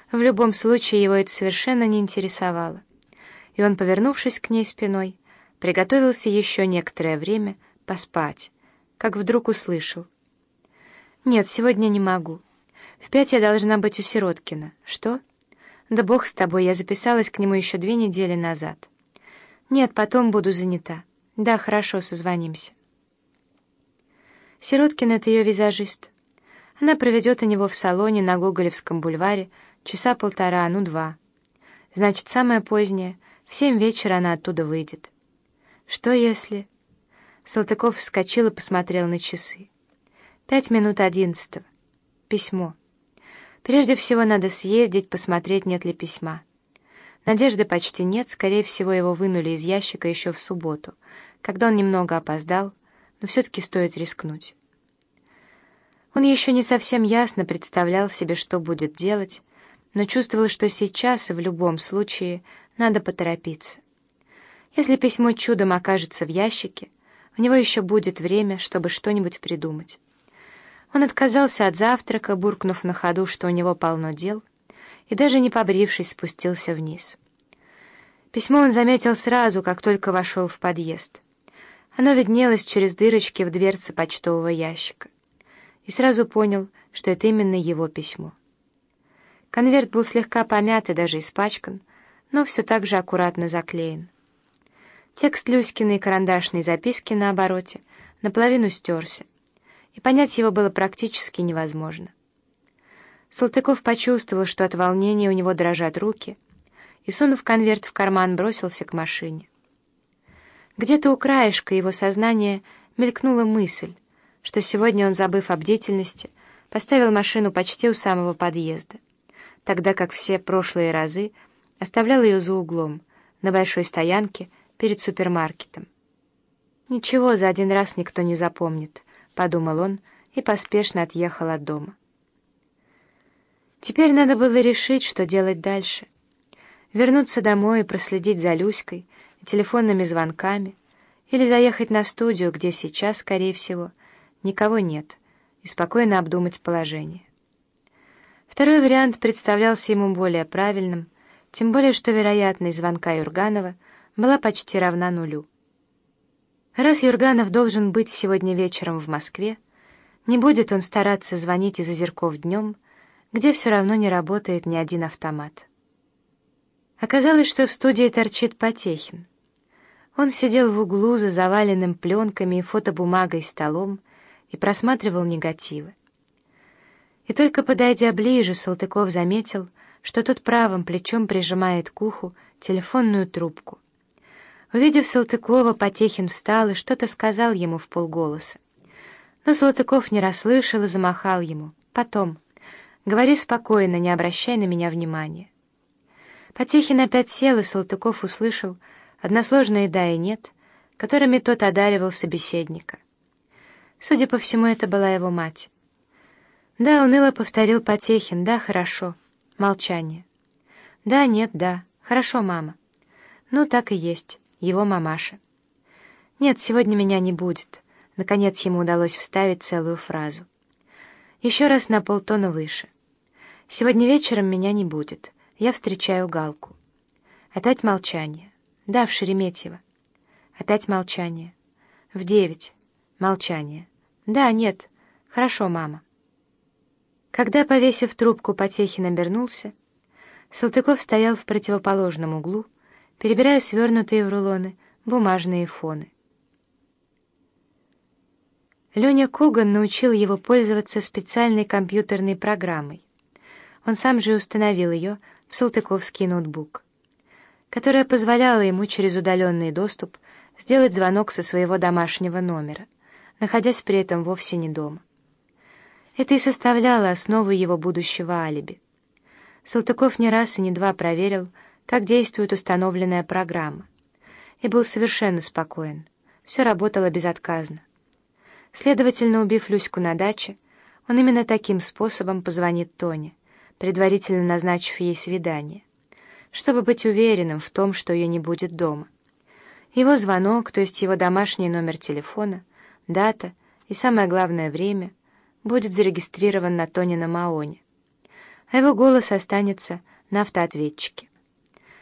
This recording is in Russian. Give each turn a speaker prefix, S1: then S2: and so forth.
S1: В любом случае его это совершенно не интересовало, и он, повернувшись к ней спиной, приготовился еще некоторое время поспать, как вдруг услышал: «Нет, сегодня не могу. В 5 я должна быть у Сироткина». «Что?» «Да бог с тобой, я записалась к нему еще 2 недели назад». «Нет, потом буду занята». «Да, хорошо, созвонимся». Сироткин — это ее визажист. Она проведет у него в салоне на Гоголевском бульваре часа 1,5, ну 2. Значит, самое позднее, в 7 вечера она оттуда выйдет. Что если... Салтыков вскочил и посмотрел на часы. 5 минут 11. Письмо. Прежде всего надо съездить, посмотреть, нет ли письма. Надежды почти нет, скорее всего, его вынули из ящика еще в субботу, когда он немного опоздал, но все-таки стоит рискнуть. Он еще не совсем ясно представлял себе, что будет делать, но чувствовал, что сейчас и в любом случае надо поторопиться. Если письмо чудом окажется в ящике, у него еще будет время, чтобы что-нибудь придумать. Он отказался от завтрака, буркнув на ходу, что у него полно дел, и даже не побрившись, спустился вниз. Письмо он заметил сразу, как только вошел в подъезд. Оно виднелось через дырочки в дверце почтового ящика. И сразу понял, что это именно его письмо. Конверт был слегка помят и даже испачкан, но все так же аккуратно заклеен. Текст Люськиной карандашной записки на обороте наполовину стерся, и понять его было практически невозможно. Салтыков почувствовал, что от волнения у него дрожат руки, и, сунув конверт в карман, бросился к машине. Где-то у краешка его сознания мелькнула мысль, что сегодня он, забыв о бдительности, поставил машину почти у самого подъезда, тогда как все прошлые разы оставлял ее за углом, на большой стоянке перед супермаркетом. «Ничего, за один раз никто не запомнит», — подумал он и поспешно отъехал от дома. Теперь надо было решить, что делать дальше. Вернуться домой и проследить за Люськой и телефонными звонками, или заехать на студию, где сейчас, скорее всего, никого нет, и спокойно обдумать положение. Второй вариант представлялся ему более правильным, тем более что вероятность звонка Юрганова была почти равна нулю. Раз Юрганов должен быть сегодня вечером в Москве, не будет он стараться звонить из Озерков днем, где все равно не работает ни один автомат. Оказалось, что в студии торчит Потехин. Он сидел в углу за заваленным пленками и фотобумагой столом и просматривал негативы. И только подойдя ближе, Салтыков заметил, что тот правым плечом прижимает к уху телефонную трубку. Увидев Салтыкова, Потехин встал и что-то сказал ему вполголоса. Но Салтыков не расслышал и замахал ему. «Потом. Говори спокойно, не обращай на меня внимания». Потехин опять сел, и Салтыков услышал односложные «да» и «нет», которыми тот одаривал собеседника. Судя по всему, это была его мать. «Да», — уныло повторил Потехин, «да, хорошо». Молчание. «Да, нет, да. Хорошо, мама». «Ну, так и есть. Его мамаша». «Нет, сегодня меня не будет». Наконец ему удалось вставить целую фразу. Еще раз на полтона выше. «Сегодня вечером меня не будет. Я встречаю Галку». Опять молчание. «Да, в Шереметьево». Опять молчание. «В 9. Молчание. «Да, нет. Хорошо, мама». Когда, повесив трубку, Потехин обернулся, Салтыков стоял в противоположном углу, перебирая свернутые в рулоны бумажные фоны. Леня Коган научил его пользоваться специальной компьютерной программой. Он сам же установил ее в салтыковский ноутбук, которая позволяла ему через удаленный доступ сделать звонок со своего домашнего номера, находясь при этом вовсе не дома. Это и составляло основу его будущего алиби. Салтыков не раз и не два проверил, как действует установленная программа, и был совершенно спокоен. Все работало безотказно. Следовательно, убив Люську на даче, он именно таким способом позвонит Тоне, предварительно назначив ей свидание, чтобы быть уверенным в том, что ее не будет дома. Его звонок, то есть его домашний номер телефона, дата и, самое главное, время, будет зарегистрирован на Тонином АОНе. а его голос останется на автоответчике.